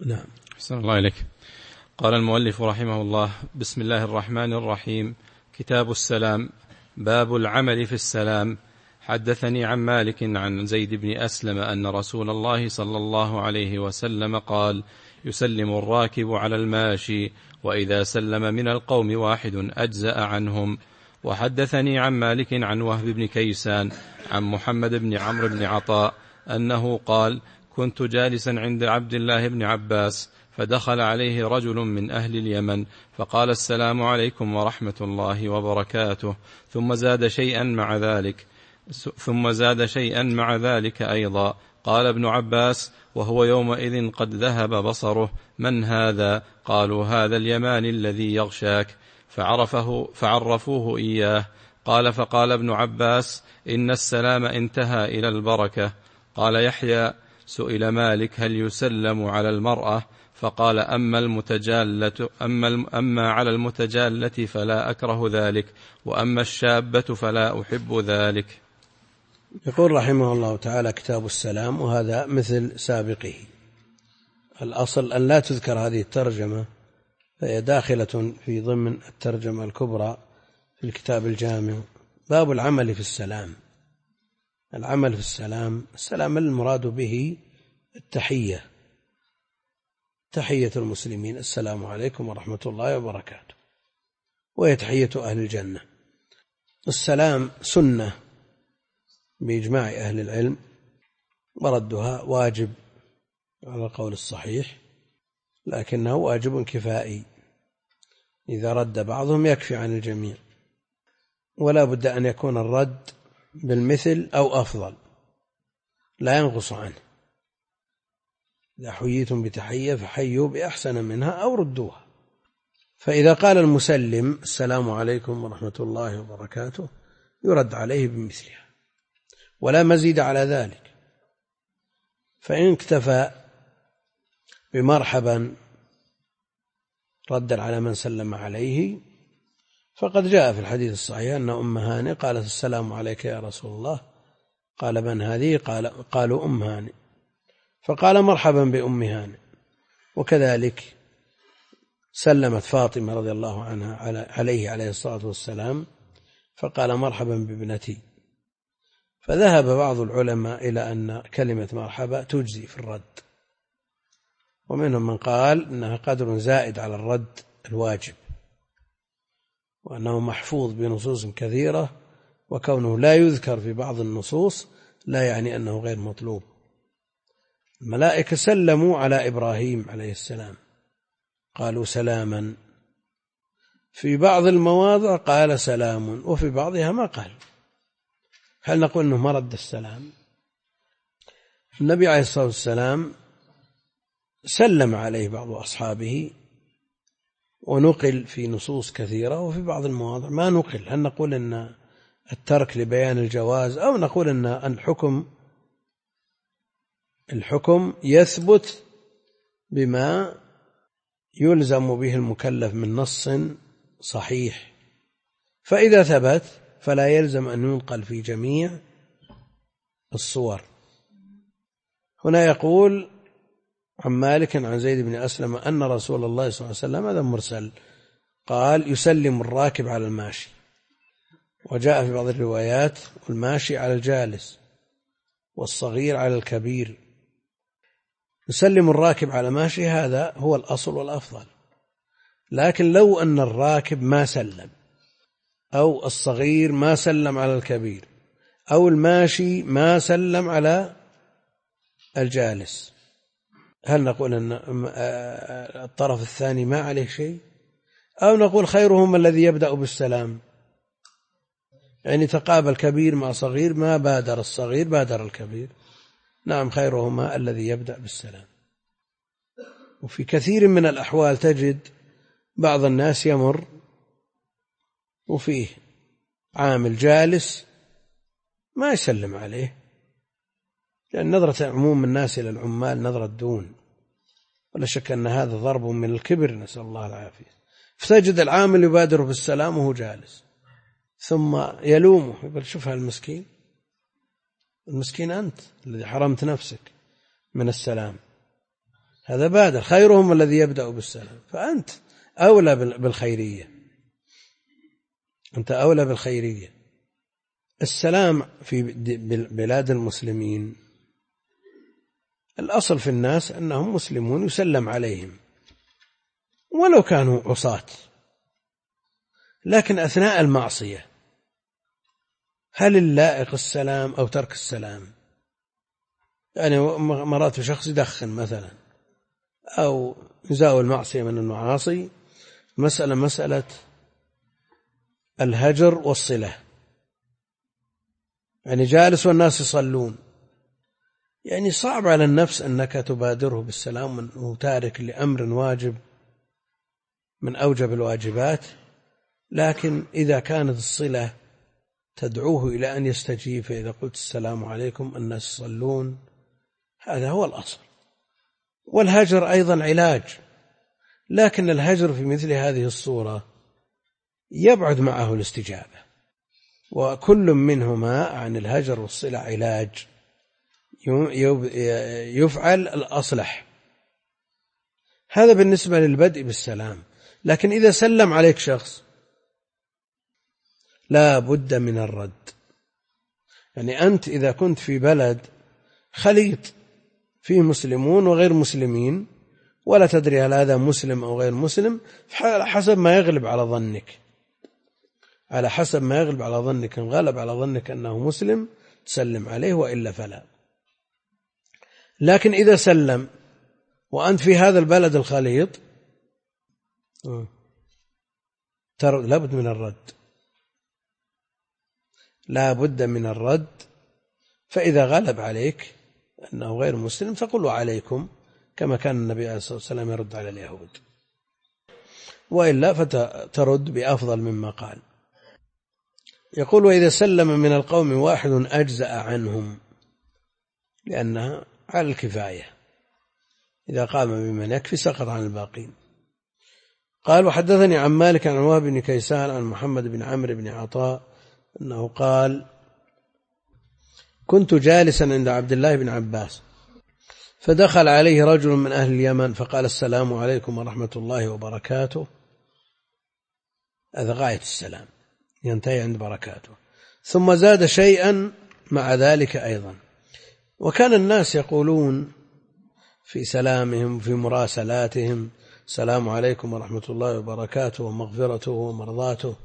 نعم. أحسن الله إليك. قال المؤلف رحمه الله: بسم الله الرحمن الرحيم. كتاب السلام. باب العمل في السلام. حدثني عن مالك عن زيد بن أسلم أن رسول الله صلى الله عليه وسلم قال: يسلم الراكب على الماشي، وإذا سلم من القوم واحد أجزأ عنهم. وحدثني عن مالك عن وهب بن كيسان عن محمد بن عمرو بن عطاء أنه قال: كنت جالسا عند عبد الله بن عباس، فدخل عليه رجل من أهل اليمن فقال: السلام عليكم ورحمة الله وبركاته، ثم زاد شيئا مع ذلك أيضا. قال ابن عباس وهو يومئذ قد ذهب بصره: من هذا؟ قالوا: هذا اليماني الذي يغشاك. فعرفوه إياه. فقال ابن عباس: إن السلام انتهى إلى البركة. قال يحيى: سئل مالك: هل يسلم على المرأة؟ فقال: أما على المتجالة فلا أكره ذلك، وأما الشابة فلا أحب ذلك. يقول رحمه الله تعالى: كتاب السلام، وهذا مثل سابقه. الأصل أن لا تذكر هذه الترجمة، فهي داخلة في ضمن الترجمة الكبرى في الكتاب الجامع. باب العمل في السلام. العمل في السلام، السلام المراد به التحية، تحية المسلمين: السلام عليكم ورحمة الله وبركاته، وهي تحية أهل الجنة. السلام سنة بإجماع أهل العلم، وردها واجب على القول الصحيح، لكنه واجب كفائي، إذا رد بعضهم يكفي عن الجميع، ولا بد أن يكون الرد بالمثل أو أفضل، لا ينقص عنه. إذا حييتم بتحية فحيوا بأحسن منها أو ردوها. فإذا قال المسلم: السلام عليكم ورحمة الله وبركاته، يرد عليه بمثلها ولا مزيد على ذلك. فإن اكتفى بمرحبا ردا على من سلم عليه، فقد جاء في الحديث الصحيح أن أم هانئ قالت: السلام عليك يا رسول الله. قال: من هذه؟ قالوا: أم هانئ. فقال: مرحبا بأم هانئ. وكذلك سلمت فاطمة رضي الله عنها عليه الصلاة والسلام، فقال: مرحبا بابنتي. فذهب بعض العلماء إلى أن كلمة مرحبا تجزي في الرد، ومنهم من قال إنها قدر زائد على الرد الواجب، وأنه محفوظ بنصوص كثيرة، وكونه لا يذكر في بعض النصوص لا يعني أنه غير مطلوب. الملائكة سلموا على إبراهيم عليه السلام، قالوا: سلاما. في بعض المواضع قال: سلام، وفي بعضها ما قال. هل نقول أنه مرد السلام؟ النبي عليه الصلاة والسلام سلم عليه بعض أصحابه، ونقل في نصوص كثيرة، وفي بعض المواضع ما نقل. هل نقول أن الترك لبيان الجواز، أو نقول أن الحكم يثبت بما يلزم به المكلف من نص صحيح؟ فإذا ثبت فلا يلزم أن ينقل في جميع الصور. هنا يقول عن مالك عن زيد بن أسلم أن رسول الله صلى الله عليه وسلم، هذا مرسل، قال: يسلم الراكب على الماشي. وجاء في بعض الروايات: الماشي على الجالس، والصغير على الكبير. يسلم الراكب على ماشي، هذا هو الأصل والأفضل. لكن لو أن الراكب ما سلم، أو الصغير ما سلم على الكبير، أو الماشي ما سلم على الجالس، هل نقول أن الطرف الثاني ما عليه شيء، أو نقول خيرهم الذي يبدأ بالسلام؟ يعني تقابل كبير مع صغير، ما بادر الصغير بادر الكبير. نعم، خيرهما الذي يبدأ بالسلام. وفي كثير من الأحوال تجد بعض الناس يمر وفيه عامل جالس ما يسلم عليه، لأن نظرة عموم الناس إلى العمال نظرة دون، ولا شك أن هذا ضرب من الكبر، نسأل الله العافية. فتجد العامل يبادر بالسلام وهو جالس، ثم يلومه، يقول: شوف هالمسكين، المسكين أنت الذي حرمت نفسك من السلام. هذا بادر، خيرهم الذي يبدأ بالسلام، فأنت أولى بالخيرية، أنت أولى بالخيرية. السلام في بلاد المسلمين الأصل في الناس أنهم مسلمون يسلم عليهم ولو كانوا عصاة، لكن أثناء المعصية هل اللائق السلام أو ترك السلام؟ يعني مرات شخص يدخن مثلا أو يزاول معصية من المعاصي، مسألة الهجر والصلة، يعني جالس والناس يصلون، يعني صعب على النفس أنك تبادره بالسلام وتارك لأمر واجب من أوجب الواجبات، لكن إذا كانت الصلة تدعوه إلى أن يستجيب، فإذا قلت السلام عليكم الناس يصلون، هذا هو الأصل. والهجر أيضا علاج، لكن الهجر في مثل هذه الصورة يبعد معه الاستجابة، وكل منهما عن الهجر والصلة علاج يفعل الأصلح. هذا بالنسبة للبدء بالسلام. لكن إذا سلم عليك شخص لا بد من الرد، يعني أنت إذا كنت في بلد خليط فيه مسلمون وغير مسلمين ولا تدري هل هذا مسلم أو غير مسلم، على حسب ما يغلب على ظنك، على حسب ما يغلب على ظنك، إن غلب على ظنك أنه مسلم تسلم عليه وإلا فلا. لكن إذا سلم وأنت في هذا البلد الخليط لابد من الرد، لا بد من الرد. فإذا غلب عليك أنه غير مسلم فقل عليكم، كما كان النبي عليه الصلاة والسلام يرد على اليهود، وإلا فترد بأفضل مما قال. يقول وإذا سلم من القوم واحد أجزأ عنهم، لأنها على الكفاية، إذا قام بمن يكفي سقط عن الباقين. قال وحدثني عن مالك عن وهب بن كيسان عن محمد بن عمرو بن عطاء أنه قال كنت جالسا عند عبد الله بن عباس فدخل عليه رجل من أهل اليمن فقال السلام عليكم ورحمة الله وبركاته، هذا غاية السلام ينتهي عند بركاته، ثم زاد شيئا مع ذلك أيضا. وكان الناس يقولون في سلامهم في مراسلاتهم السلام عليكم ورحمة الله وبركاته ومغفرته ومرضاته،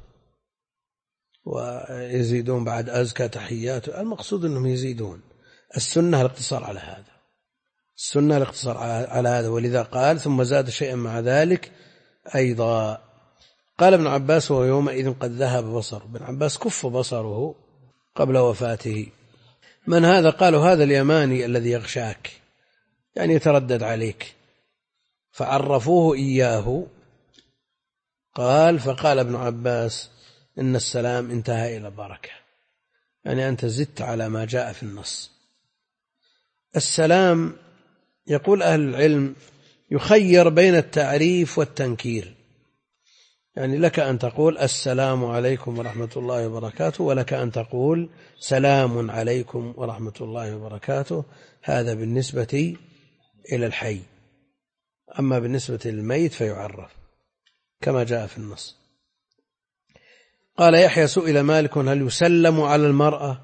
ويزيدون بعد أزكى تحياته. المقصود أنهم يزيدون، السنة الاقتصار على هذا، السنة الاقتصار على هذا، ولذا قال ثم زاد شيئا مع ذلك أيضا. قال ابن عباس وهو يومئذ قد ذهب بصره، ابن عباس كف بصره قبل وفاته. من هذا؟ قالوا هذا اليماني الذي يغشاك، يعني يتردد عليك، فعرفوه إياه. قال فقال ابن عباس إن السلام انتهى إلى بركة، يعني أنت زدت على ما جاء في النص. السلام يقول أهل العلم يخير بين التعريف والتنكير، يعني لك أن تقول السلام عليكم ورحمة الله وبركاته، ولك أن تقول سلام عليكم ورحمة الله وبركاته، هذا بالنسبة إلى الحي. أما بالنسبة للميت فيعرف كما جاء في النص. قال يحيى سئل مالك هل يسلم على المرأة؟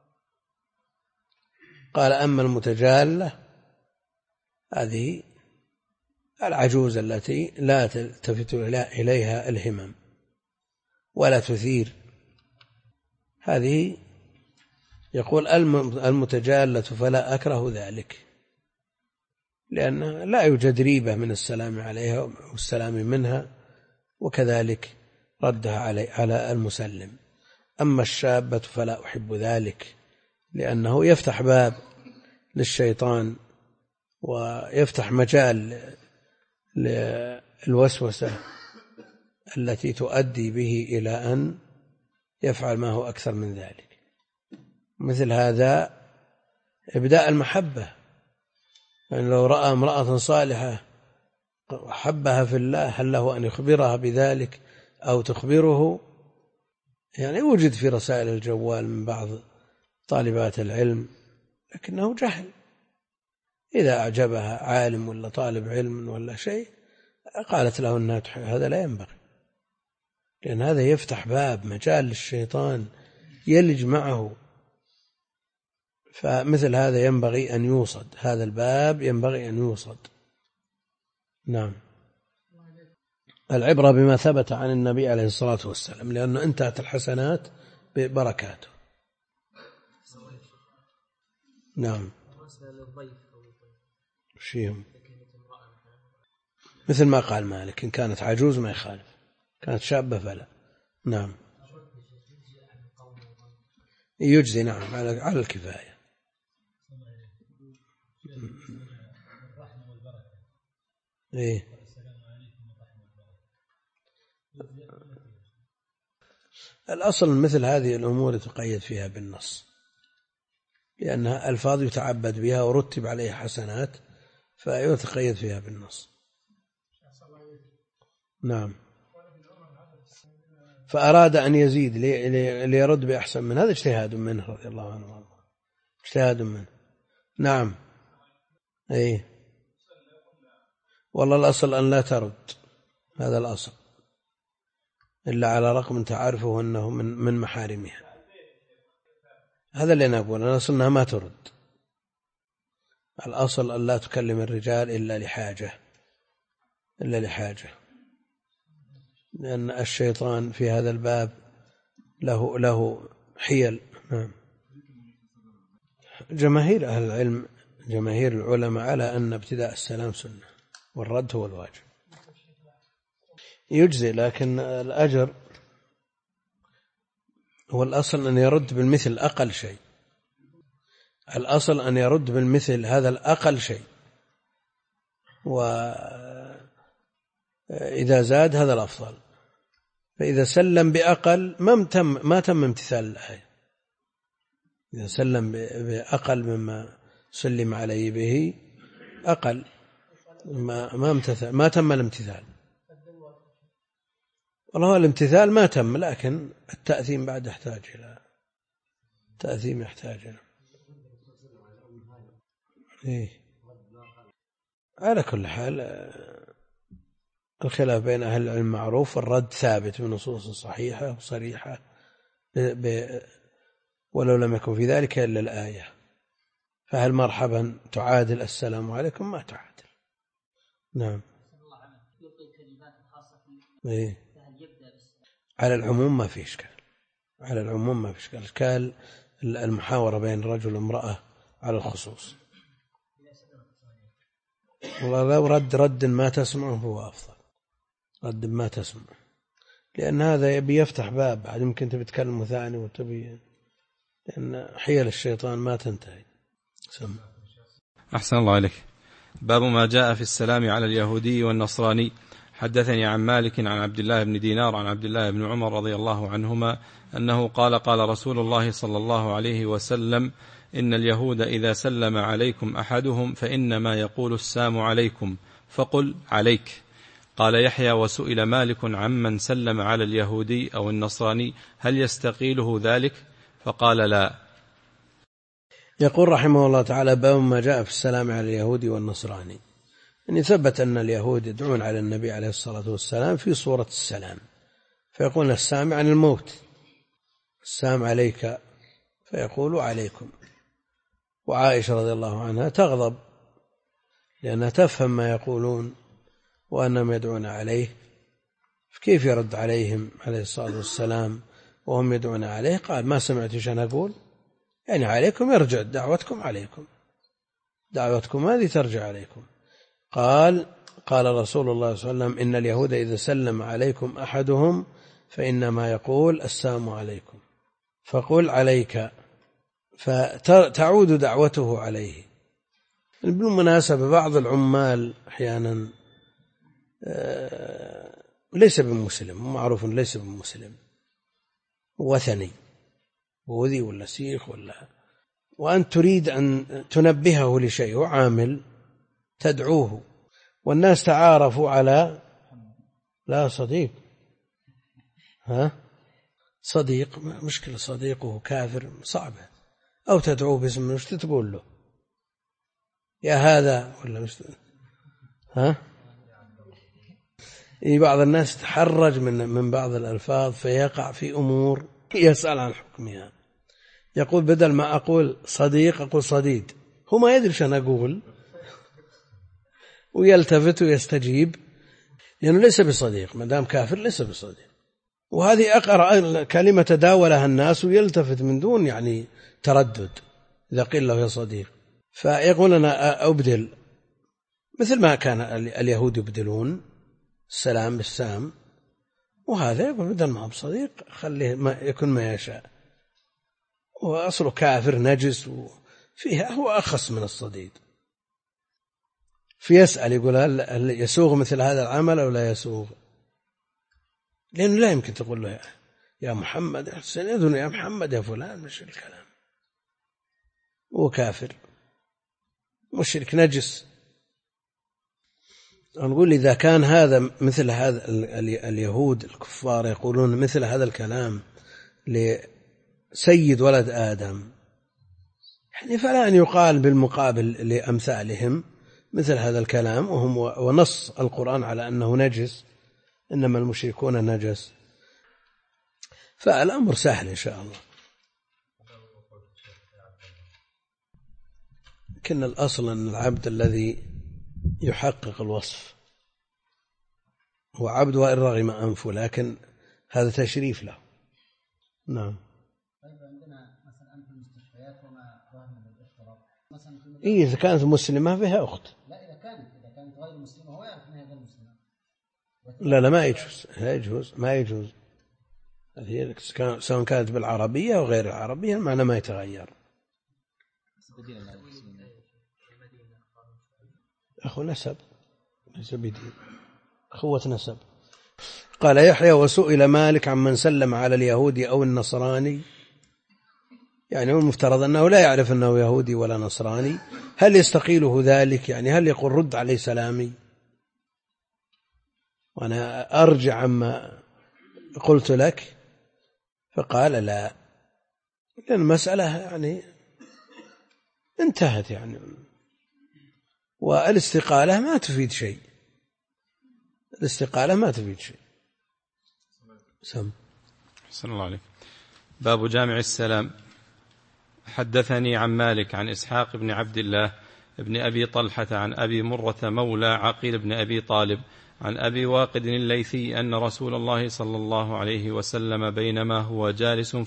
قال أما المتجالة هذه العجوز التي لا تلتفت إليها الهمم ولا تثير، هذه يقول المتجالة فلا أكره ذلك، لأن لا يوجد ريبة من السلام عليها والسلام منها، وكذلك ردها على المسلم. أما الشابة فلا أحب ذلك، لأنه يفتح باب للشيطان ويفتح مجال للوسوسة التي تؤدي به إلى أن يفعل ما هو أكثر من ذلك. مثل هذا إبداء المحبة، يعني لو رأى امرأة صالحة حبها في الله هل له أن يخبرها بذلك أو تخبره؟ يعني وجد في رسائل الجوال من بعض طالبات العلم، لكنه جهل، إذا أعجبها عالم ولا طالب علم ولا شيء قالت له أنها تحب، هذا لا ينبغي، لأن هذا يفتح باب مجال للشيطان يلج معه، فمثل هذا ينبغي أن يوصد، هذا الباب ينبغي أن يوصد. نعم. العبرة بما ثبت عن النبي عليه الصلاة والسلام، لأنه انتهت الحسنات ببركاته. نعم. شيهم مثل ما قال مالك، إن كانت عجوز ما يخالف، كانت شابة فلا. نعم يجزي، نعم على الكفاية. إيه؟ الأصل مثل هذه الأمور تقيد فيها بالنص، لأنها ألفاظ يتعبد بها ورتب عليها حسنات، فيتقيد فيها بالنص. نعم. فأراد أن يزيد ليرد بأحسن من هذا، اجتهاد منه رضي الله عنه، اجتهاد منه. نعم. أي والله الأصل أن لا ترد، هذا الأصل، إلا على رقم تعرفه أنه من محارمها، هذا اللي نقول، الأصل أنها ما ترد، الأصل أن لا تكلم الرجال إلا لحاجة، لأن الشيطان في هذا الباب له حيل. نعم. جماهير أهل العلم، جماهير العلماء على أن ابتداء السلام سنة والرد هو الواجب. يجزي، لكن الأجر هو الأصل أن يرد بالمثل أقل شيء، الأصل أن يرد بالمثل، هذا الأقل شيء، وإذا زاد هذا الأفضل. فإذا سلم بأقل ما تم امتثال الآية، إذا سلم بأقل مما سلم عليه به أقل ما تم الامتثال. والله الامتثال ما تم، لكن التأثيم بعد يحتاج إلى تأثيم، يحتاج إلى إيه. على كل حال الخلاف بين أهل العلم معروف، والرد ثابت بنصوص صحيحة وصريحة ولو لم يكن في ذلك إلا الآية. فهل مرحبا تعادل السلام عليكم؟ ما تعادل. نعم. إيه؟ على العموم ما في إشكال، على العموم ما في إشكال، إشكال المحاورة بين الرجل وامرأة على الخصوص. والله لو رد ما تسمعه هو أفضل، رد ما تسمع، لأن هذا يبي يفتح باب بعد، يمكن تبي تكلمه ثاني وتبي، لأن حيل الشيطان ما تنتهي. سمع. أحسن الله عليك. باب ما جاء في السلام على اليهودي والنصراني. حدثني عن مالك عن عبد الله بن دينار عن عبد الله بن عمر رضي الله عنهما أنه قال قال رسول الله صلى الله عليه وسلم: إن اليهود إذا سلم عليكم أحدهم فإنما يقول السلام عليكم فقل عليك. قال يحيى: وسئل مالك عمن سلم على اليهودي أو النصراني هل يستقيله ذلك؟ فقال لا. يقول رحمه الله تعالى: باب ما جاء في السلام على اليهودي والنصراني. يعني ثبت أن اليهود يدعون على النبي عليه الصلاة والسلام في صورة السلام، فيقول السلام عن الموت، السلام عليك، فيقول عليكم. وعائشة رضي الله عنها تغضب لأنها تفهم ما يقولون وأنهم يدعون عليه، كيف يرد عليهم عليه الصلاة والسلام وهم يدعون عليه؟ قال: ما سمعت شيئا أقول، يعني عليكم، يرجع دعوتكم عليكم، دعوتكم هذه ترجع عليكم. قال رسول الله صلى الله عليه وسلم: إن اليهود إذا سلم عليكم أحدهم فإنما يقول السلام عليكم فقل عليك، فتعود دعوته عليه. بالمناسبة بعض العمال أحيانا ليس بمسلم، معروف ليس بمسلم، وثني، بوذي ولا سيخ وأنت تريد أن تنبهه لشيء، وعامل تدعوه، والناس تعارفوا على لا صديق، صديق مشكلة، صديقه كافر صعبة، أو تدعوه باسم، وش تقول له؟ يا هذا ولا مش ها. بعض الناس تحرج من بعض الألفاظ فيقع في أمور يسأل عن حكمها، يقول بدل ما أقول صديق أقول صديد، هو ما يدري شو أنا أقول ويلتفت ويستجيب لأنه ليس بصديق، ما دام كافر ليس بصديق. وهذه أقرأ كلمة تداولها الناس ويلتفت من دون يعني تردد إذا قيل له يا صديق. فيقول أنا أبدل مثل ما كان اليهود يبدلون السلام بالسام، وهذا يقول بدل ما هو بصديق خليه ما يكون ما يشاء، وأصله كافر نجس وفيها هو أخص من الصديق. فيسأل يقول هل يسوغ مثل هذا العمل أو لا يسوغ، لأنه لا يمكن تقول له يا محمد، سنذن يا محمد يا فلان، مش الكلام، هو كافر مشرك نجس. نقول إذا كان هذا مثل هذا اليهود الكفار يقولون مثل هذا الكلام لسيد ولد آدم، يعني فلا أن يقال بالمقابل لأمثالهم مثل هذا الكلام ونص القرآن على أنه نجس، إنما المشركون نجس. فالأمر سهل إن شاء الله. لكن الأصل أن العبد الذي يحقق الوصف هو عبد وإن رغم أنفه، لكن هذا تشريف له. نعم. طيب عندنا مثلا في المستشفيات وما فهم بالاختراق مثلا إذا كانت مسلمة فيها أخت. لا إذا كانت غير مسلمة هو يعرف أنها غير مسلمة. لا ما يجوز سواء كانت بالعربية أو غير العربية المعنى ما يتغير. أخو نسب ليس بدين، أخوة نسب. قال يحيى وسئل مالك عن من سلم على اليهودي أو النصراني، يعني هو المفترض أنه لا يعرف أنه يهودي ولا نصراني، هل يستقيله ذلك؟ يعني هل يقول رد عليه سلامي؟ وأنا أرجع عما قلت لك، فقال لا، لأن المسألة يعني انتهت يعني، والاستقالة ما تفيد شيء، الاستقالة ما تفيد شيء. سم. صلى الله عليه. باب جامع السلام. حدثني عن مالك عن إسحاق بن عبد الله بن أبي طلحة عن أبي مرة مولى عقيل بن أبي طالب عن أبي واقد الليثي أن رسول الله صلى الله عليه وسلم بينما هو جالس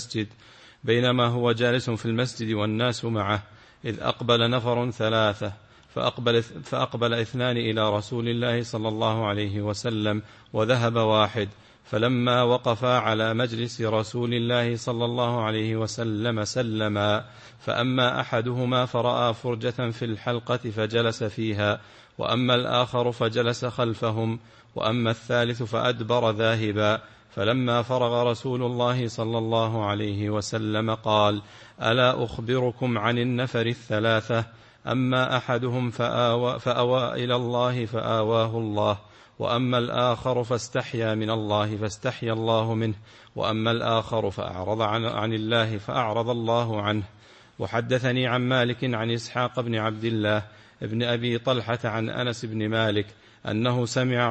في المسجد والناس معه إذ أقبل نفر ثلاثة فأقبل اثنان إلى رسول الله صلى الله عليه وسلم وذهب واحد، فلما وقفا على مجلس رسول الله صلى الله عليه وسلم سلما، فأما أحدهما فرأى فرجة في الحلقة فجلس فيها، وأما الآخر فجلس خلفهم، وأما الثالث فأدبر ذاهبا. فلما فرغ رسول الله صلى الله عليه وسلم قال: ألا أخبركم عن النفر الثلاثة؟ أما أحدهم فأوى إلى الله فآواه الله، وأما الآخر فاستحيا من الله فاستحيا الله منه، وأما الآخر فأعرض عن الله فأعرض الله عنه. وحدثني عن مالك عن إسحاق بن عبد الله ابن أبي طلحة عن أنس بن مالك أنه سمع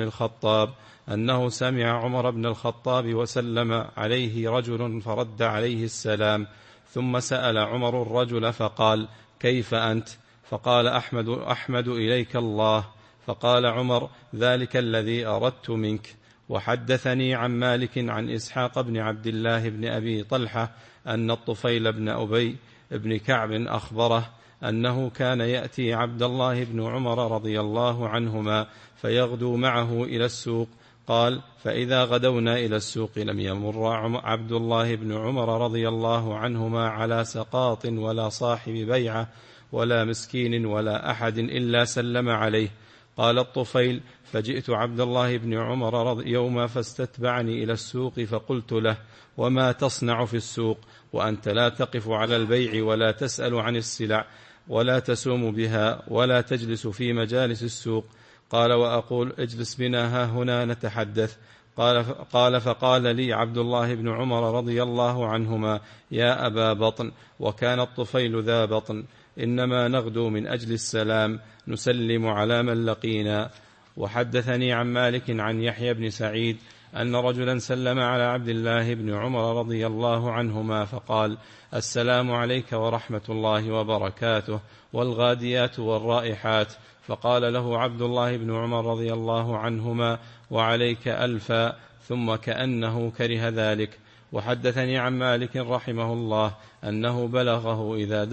عمر بن الخطاب وسلم عليه رجل فرد عليه السلام، ثم سأل عمر الرجل فقال: كيف أنت؟ فقال: أحمد إليك الله. فقال عمر: ذلك الذي أردت منك. وحدثني عن مالك عن إسحاق بن عبد الله بن أبي طلحة أن الطفيل بن أبي بن كعب أخبره أنه كان يأتي عبد الله بن عمر رضي الله عنهما فيغدو معه إلى السوق. قال: فإذا غدونا إلى السوق لم يمر عبد الله بن عمر رضي الله عنهما على سقاط ولا صاحب بيعة ولا مسكين ولا أحد إلا سلم عليه. قال الطفيل: فجئت عبد الله بن عمر يوما فاستتبعني إلى السوق، فقلت له: وما تصنع في السوق وأنت لا تقف على البيع ولا تسأل عن السلع ولا تسوم بها ولا تجلس في مجالس السوق؟ قال: وأقول: اجلس بنا ها هنا نتحدث. قال: فقال لي عبد الله بن عمر رضي الله عنهما: يا أبا بطن. وكان الطفيل ذا بطن. إنما نغدو من أجل السلام نسلم على من لقينا. وحدثني عن مالك عن يحيى بن سعيد أن رجلا سلم على عبد الله بن عمر رضي الله عنهما فقال: السلام عليك ورحمة الله وبركاته، والغاديات والرائحات. فقال له عبد الله بن عمر رضي الله عنهما: وعليك ألفا، ثم كأنه كره ذلك. وحدثني عن مالك رحمه الله أنه بلغه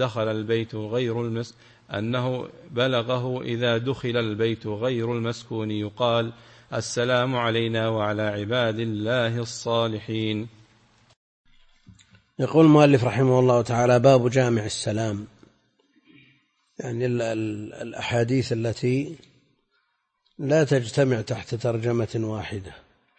إذا دخل البيت غير المسكون يقال: السلام علينا وعلى عباد الله الصالحين. يقول المؤلف رحمه الله تعالى: باب جامع السلام، يعني الأحاديث التي لا تجتمع تحت ترجمة واحدة.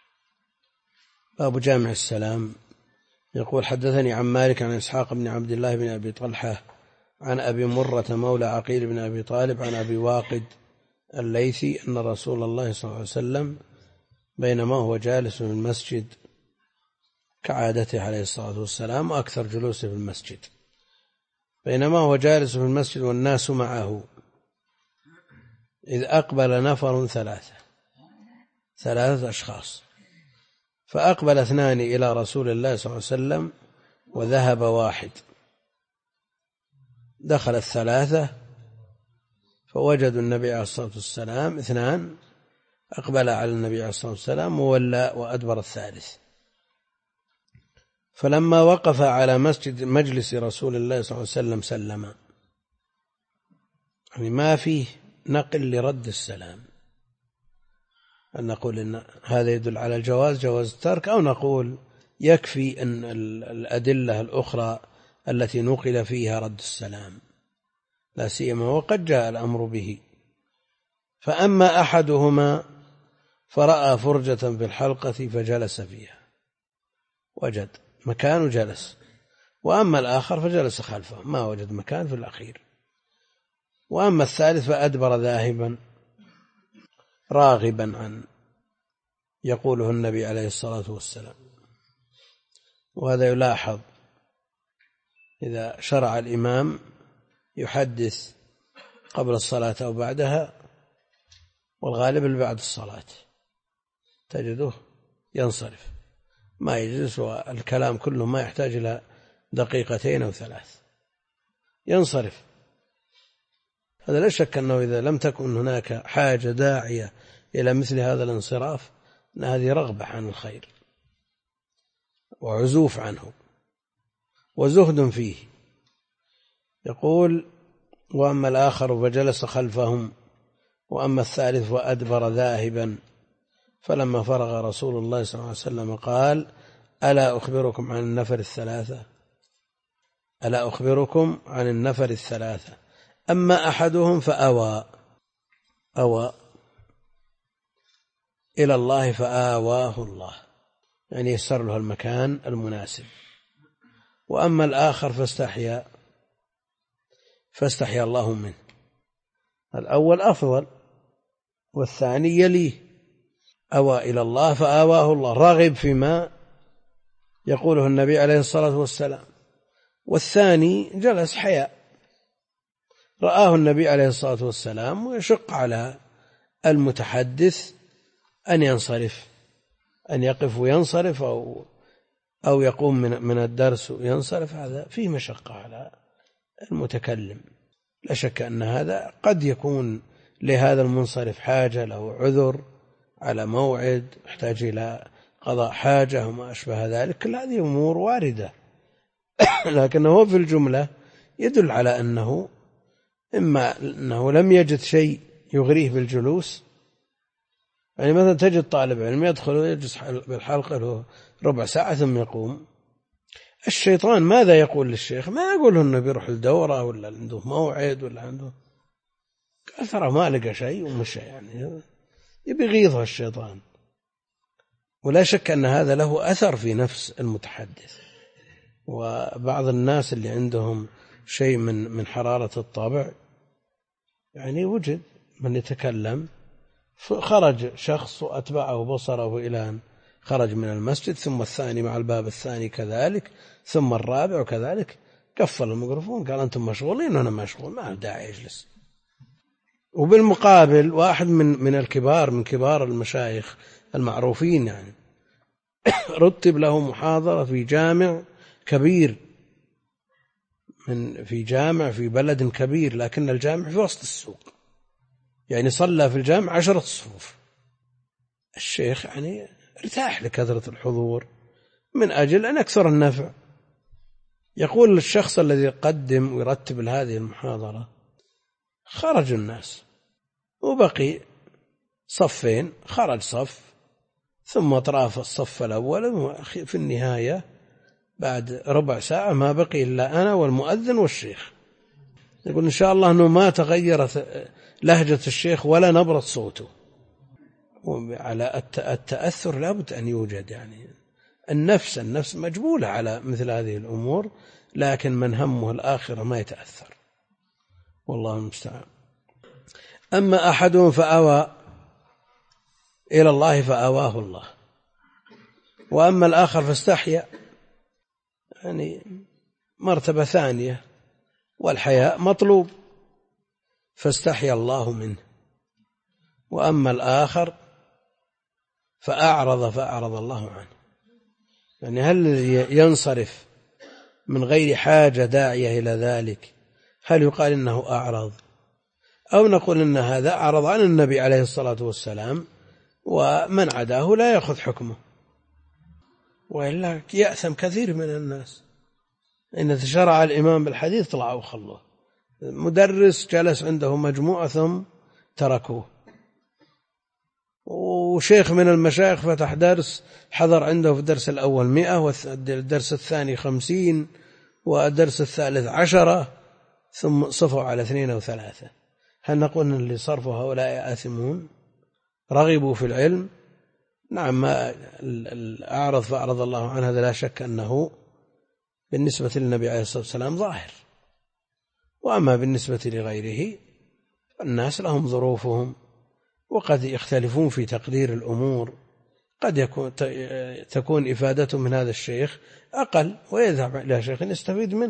باب جامع السلام. يقول: حدثني عن مالك عن إسحاق بن عبد الله بن أبي طلحة عن أبي مرة مولى عقيل بن أبي طالب عن أبي واقد الليثي أن رسول الله صلى الله عليه وسلم بينما هو جالس في المسجد كعادته عليه الصلاة والسلام وأكثر جلوسه في المسجد، بينما هو جالس في المسجد والناس معه، إذ أقبل نفر ثلاثة أشخاص، فأقبل 2 إلى رسول الله صلى الله عليه وسلم وذهب 1. دخل 3 فوجدوا النبي عليه الصلاة والسلام 2 أقبل على النبي عليه الصلاة والسلام وولى وأدبر 3. فلما وقف على مجلس رسول الله صلى الله عليه وسلم سلم، يعني ما فيه نقل لرد السلام، أن نقول إن هذا يدل على الجواز، جواز الترك، أو نقول يكفي أن الأدلة الأخرى التي نقل فيها رد السلام، لا سيما وقد جاء الأمر به. فأما أحدهما فرأى فرجة في الحلقة فجلس فيها، وجد مكان وجلس، وأما الآخر فجلس خلفه ما وجد مكان في الأخير، وأما الثالث فأدبر ذاهبا راغبا عن يقوله النبي عليه الصلاة والسلام. وهذا يلاحظ إذا شرع الإمام يحدث قبل الصلاة أو بعدها، والغالب اللي بعد الصلاة تجده ينصرف، ما يجلس، والكلام كله ما يحتاج إلى 2 أو 3 دقائق ينصرف. هذا لا شك أنه إذا لم تكن هناك حاجة داعية إلى مثل هذا الانصراف، أن هذه رغبة عن الخير وعزوف عنه وزهد فيه. يقول: وأما الآخر فجلس خلفهم، وأما الثالث وأدبر ذاهبا. فلما فرغ رسول الله صلى الله عليه وسلم قال: ألا أخبركم عن النفر الثلاثة؟ أما أحدهم فأوى إلى الله فآواه الله، يعني يسر له المكان المناسب. وأما الآخر فاستحيا الله منه. الأول أفضل والثاني يليه. أوى إلى الله فآواه الله، راغب فيما يقوله النبي عليه الصلاة والسلام. والثاني جلس حياء، رآه النبي عليه الصلاة والسلام ويشق على المتحدث أن ينصرف، أن يقف وينصرف، أو يقوم من الدرس وينصرف. هذا فيه مشقة على المتكلم. لا شك أن هذا قد يكون لهذا المنصرف حاجة، له عذر على موعد، يحتاج إلى قضاء حاجة وما أشبه ذلك، كل هذه أمور واردة. لكنه في الجملة يدل على أنه إما أنه لم يجد شيء يغريه بالجلوس، يعني مثلا تجد طالب علم يدخل ويجلس بالحلقة له 1/4 ساعة ثم يقوم. الشيطان ماذا يقول للشيخ؟ ما يقول أنه بيروح الدورة ولا عنده موعد ولا عنده، قال ترى ما لقى شيء ومشى، يعني يبي يغيظه الشيطان. ولا شك أن هذا له أثر في نفس المتحدث. وبعض الناس اللي عندهم شيء من حرارة الطبع، يعني وجد من يتكلم، خرج شخص وأتبعه بصره إلى أن خرج من المسجد، ثم الثاني مع الباب الثاني كذلك، ثم الرابع وكذلك، قفل الميكروفون قال أنتم مشغولين وأنا مشغول، ما داعي يجلس. وبالمقابل واحد من الكبار، من كبار المشايخ المعروفين يعني، رتب له محاضرة في جامع كبير، في جامع في بلد كبير، لكن الجامع في وسط السوق، يعني صلى في الجامع 10 صفوف. الشيخ يعني ارتاح لكثرة الحضور من أجل أن أكثر النفع. يقول الشخص الذي يقدم ويرتب هذه المحاضرة: خرج الناس وبقي صفين، خرج صف ثم طراف الصف الأول، في النهاية بعد ربع ساعة ما بقي إلا أنا والمؤذن والشيخ. يقول إن شاء الله أنه ما تغيرت لهجة الشيخ ولا نبرة صوته. على التأثر لابد أن يوجد، يعني النفس مجبولة على مثل هذه الأمور، لكن من همه الآخرة ما يتأثر، والله المستعان. أما أحدهم فأوى إلى الله فأواه الله، وأما الآخر فاستحيا، يعني مرتبة ثانية، والحياء مطلوب فاستحيا الله منه. وأما الآخر فأعرض الله عنه، يعني هل ينصرف من غير حاجة داعية إلى ذلك؟ هل يقال إنه أعرض، أو نقول إن هذا أعرض عن النبي عليه الصلاة والسلام ومن عداه لا يأخذ حكمه؟ وإلا يأثم كثير من الناس. إن تشرع الإمام بالحديث طلعوا وخلوه، مدرس جلس عنده مجموعة ثم تركوه، وشيخ من المشايخ فتح درس، حضر عنده في الدرس الأول 100 والدرس الثاني 50 والدرس الثالث 10، ثم صفوا على 2 و3. هل نقول أن اللي صرفوا هؤلاء آثمون رغبوا في العلم؟ نعم، ما الأعرض فأعرض الله عنه هذا لا شك أنه بالنسبة للنبي عليه الصلاة والسلام ظاهر، وأما بالنسبة لغيره الناس لهم ظروفهم وقد يختلفون في تقدير الأمور. قد تكون إفادته من هذا الشيخ أقل ويذهب إلى شيخ يستفيد منه،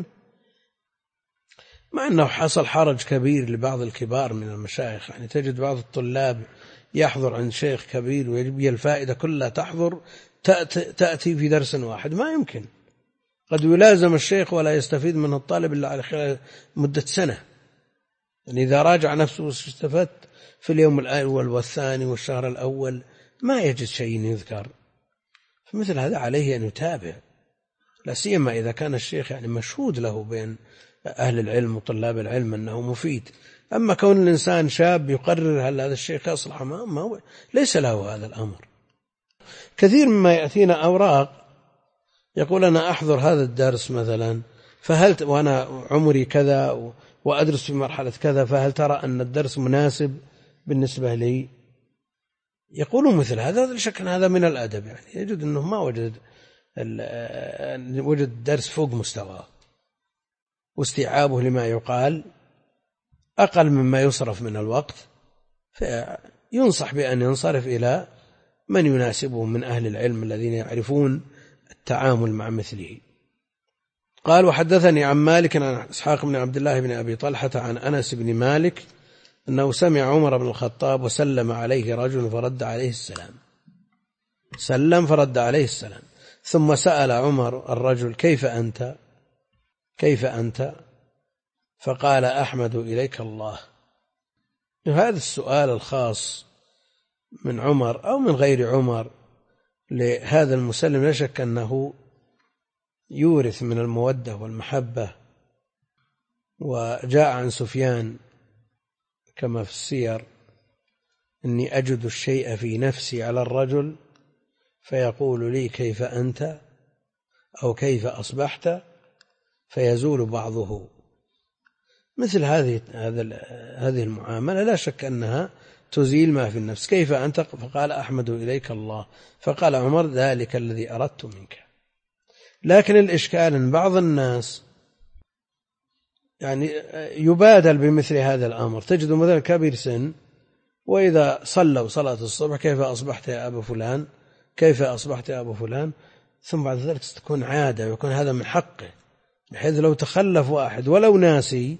مع أنه حصل حرج كبير لبعض الكبار من المشايخ. يعني تجد بعض الطلاب يحضر عند شيخ كبير ويجب الفائدة كلها تحضر تأتي في درس واحد، ما يمكن. قد يلازم الشيخ ولا يستفيد منه الطالب إلا على خلال مدة سنة، يعني إذا راجع نفسه واستفدت في اليوم الأول والثاني والشهر الأول ما يجد شيء يذكر. فمثل هذا عليه أن يتابع، لا سيما إذا كان الشيخ يعني مشهود له بين أهل العلم وطلاب العلم أنه مفيد. أما كون الإنسان شاب يقرر هل هذا الشيخ يصلح ما ليس له هذا الأمر. كثير مما يأتينا أوراق يقول أنا أحضر هذا الدرس مثلا، فهل وأنا عمري كذا وأدرس في مرحلة كذا، فهل ترى أن الدرس مناسب بالنسبة لي؟ يقولون مثل هذا، لا شك أن هذا من الأدب، يعني يجد أنه ما وجد الدرس فوق مستواه، واستيعابه لما يقال أقل مما يصرف من الوقت، فينصح بأن ينصرف إلى من يناسبه من أهل العلم الذين يعرفون التعامل مع مثله. قال: وحدثني عن مالك عن إسحاق بن عبد الله بن أبي طلحة عن أنس بن مالك أنه سمع عمر بن الخطاب وسلم عليه رجل فرد عليه السلام، سلم فرد عليه السلام، ثم سأل عمر الرجل: كيف أنت؟ فقال: أحمد إليك الله. هذا السؤال الخاص من عمر أو من غير عمر لهذا المسلم لا شك أنه يورث من المودة والمحبة. وجاء عن سفيان كما في السير: إني أجد الشيء في نفسي على الرجل فيقول لي كيف أنت أو كيف أصبحت فيزول بعضه. مثل هذه المعاملة لا شك أنها تزيل ما في النفس. كيف أنت؟ فقال: أحمد إليك الله. فقال عمر: ذلك الذي أردت منك. لكن الإشكال أن بعض الناس يعني يبادل بمثل هذا الأمر. تجد مثلا كبير سن وإذا صلوا صلاة الصبح: كيف أصبحت يا أبا فلان؟ كيف أصبحت يا أبا فلان؟ ثم بعد ذلك تكون عادة ويكون هذا من حقه بحيث لو تخلف واحد ولو ناسي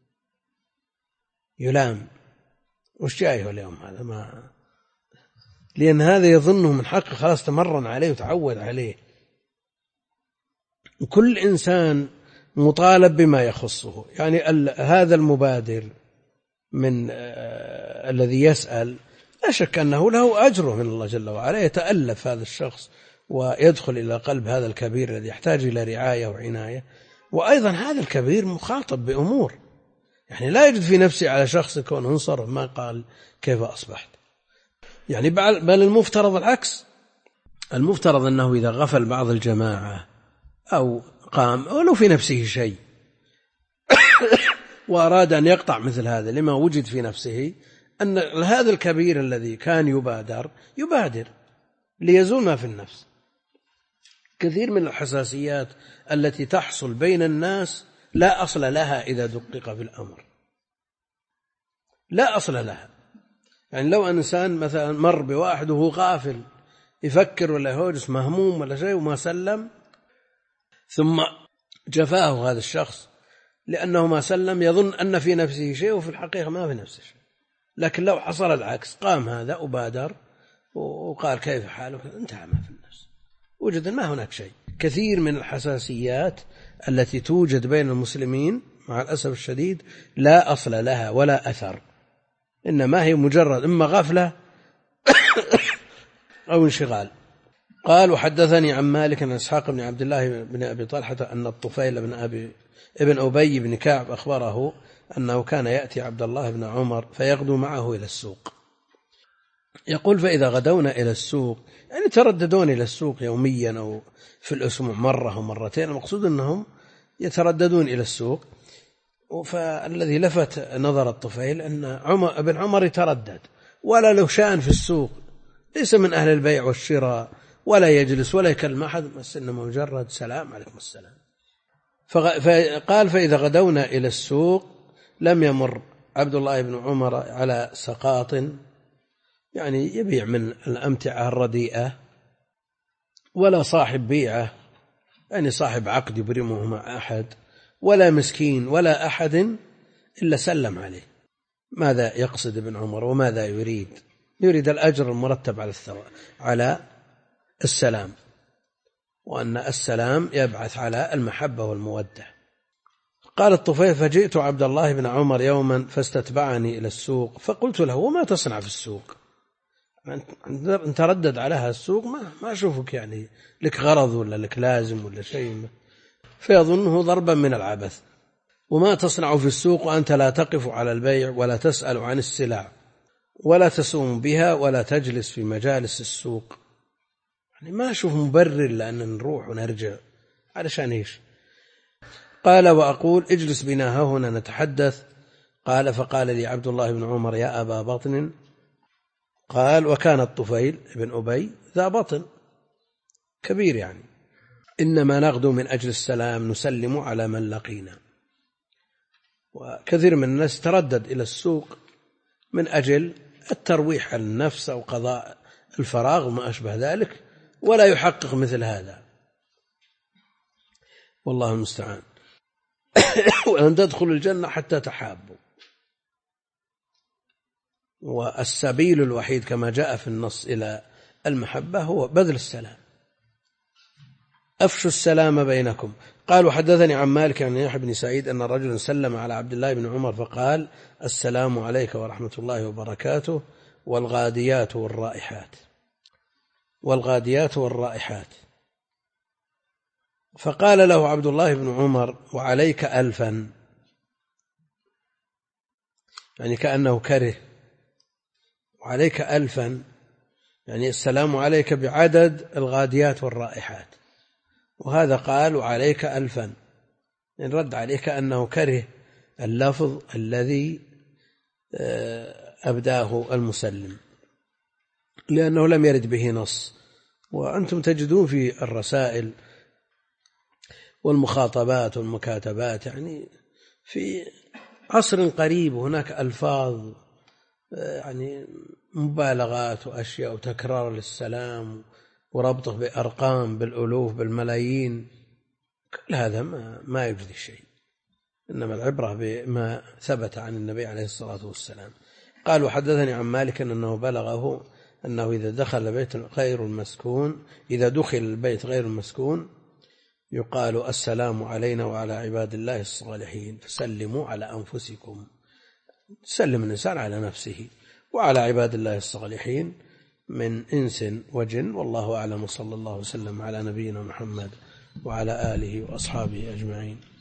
يلام. وش جايه اليوم هذا؟ ما لأن هذا يظنه من حقه، خلاص تمرن عليه وتعود عليه. كل إنسان مطالب بما يخصه. يعني هذا المبادر من الذي يسأل لا شك أنه له أجره من الله جل وعلا، يتألف هذا الشخص ويدخل إلى قلب هذا الكبير الذي يحتاج إلى رعاية وعناية. وأيضا هذا الكبير مخاطب بأمور، يعني لا يجد في نفسه على شخص كونه انصرف ما قال كيف أصبحت. يعني بل المفترض العكس، المفترض أنه إذا غفل بعض الجماعة أو قام ولو في نفسه شيء وأراد أن يقطع مثل هذا لما وجد في نفسه، أن هذا الكبير الذي كان يبادر ليزول ما في النفس. كثير من الحساسيات التي تحصل بين الناس لا أصل لها إذا دقق في الأمر، لا أصل لها. يعني لو إنسان مثلا مر بواحد وهو غافل يفكر ولا يهوجس مهموم ولا شيء وما سلم، ثم جفاه هذا الشخص لأنه ما سلم، يظن أن في نفسه شيء وفي الحقيقة ما في نفسه شيء. لكن لو حصل العكس، قام هذا وبادر وقال كيف حالك، انتهى ما في النفس، وجد ما هناك شيء. كثير من الحساسيات التي توجد بين المسلمين مع الأسف الشديد لا أصل لها ولا أثر، إنما هي مجرد إما غفلة أو انشغال. قال وحدثني عن مالك عن إسحاق بن عبد الله بن أبي طلحة أن الطفيل ابن أبي بن كعب أخبره أنه كان يأتي عبد الله بن عمر فيغدو معه إلى السوق. يقول فإذا غدونا إلى السوق، يعني ترددون إلى السوق يوميا أو في الأسبوع مرة أو مرتين، المقصود أنهم يترددون إلى السوق. فالذي لفت نظر الطفيل أن ابن عمر يتردد ولا له شأن في السوق، ليس من أهل البيع والشراء ولا يجلس ولا يكلم أحد، بس إنما مجرد سلام عليكم السلام. فقال فإذا غدونا إلى السوق لم يمر عبد الله بن عمر على سقاط، يعني يبيع من الأمتعة الرديئة، ولا صاحب بيعة يعني صاحب عقد يبرمه مع أحد، ولا مسكين ولا أحد إلا سلم عليه. ماذا يقصد ابن عمر وماذا يريد؟ يريد الأجر المرتب على السلام، وأن السلام يبعث على المحبة والمودة. قال الطفيل فجئت عبد الله بن عمر يوما فاستتبعني إلى السوق، فقلت له وما تصنع في السوق؟ أنت ردد عليها السوق، ما أشوفك يعني لك غرض ولا لك لازم ولا شيء، فيظنه ضربا من العبث. وما تصنع في السوق وأنت لا تقف على البيع ولا تسأل عن السلع ولا تسوم بها ولا تجلس في مجالس السوق؟ يعني ما أشوف مبرر لأن نروح ونرجع علشان إيش؟ قال وأقول اجلس بنا هنا نتحدث. قال فقال لي عبد الله بن عمر يا أبا بطن. قال وكان الطفيل بن أبي ذا بطن كبير، يعني إنما نغدو من أجل السلام نسلم على من لقينا. وكثير من الناس تردد إلى السوق من أجل الترويح عن النفس أو قضاء الفراغ وما أشبه ذلك، ولا يحقق مثل هذا، والله المستعان. وأن تدخل الجنة حتى تحابوا، والسبيل الوحيد كما جاء في النص إلى المحبة هو بذل السلام. أفشوا السلام بينكم. قال وحدثني عن مالك عن يحيى بن سعيد أن رجلا سلم على عبد الله بن عمر فقال السلام عليك ورحمة الله وبركاته والغاديات والرائحات. والغاديات والرائحات. فقال له عبد الله بن عمر وعليك ألفا، يعني كأنه كره، وعليك ألفا يعني السلام عليك بعدد الغاديات والرائحات، وهذا قال وعليك ألفا، يعني رد عليك أنه كره اللفظ الذي أبداه المسلم لأنه لم يرد به نص. وأنتم تجدون في الرسائل والمخاطبات والمكاتبات يعني في عصر قريب هناك ألفاظ يعني مبالغات وأشياء وتكرار للسلام وربطه بأرقام بالألوف بالملايين، كل هذا ما يجدي شيء، إنما العبرة بما ثبت عن النبي عليه الصلاة والسلام. قال وحدثني عن مالك أنه بلغه أنه إذا دخل البيت غير المسكون يقال السلام علينا وعلى عباد الله الصالحين فسلموا على أنفسكم. سلم الإنسان على نفسه وعلى عباد الله الصالحين من إنس وجن، والله أعلم، صلى الله وسلم على نبينا محمد وعلى آله وأصحابه أجمعين.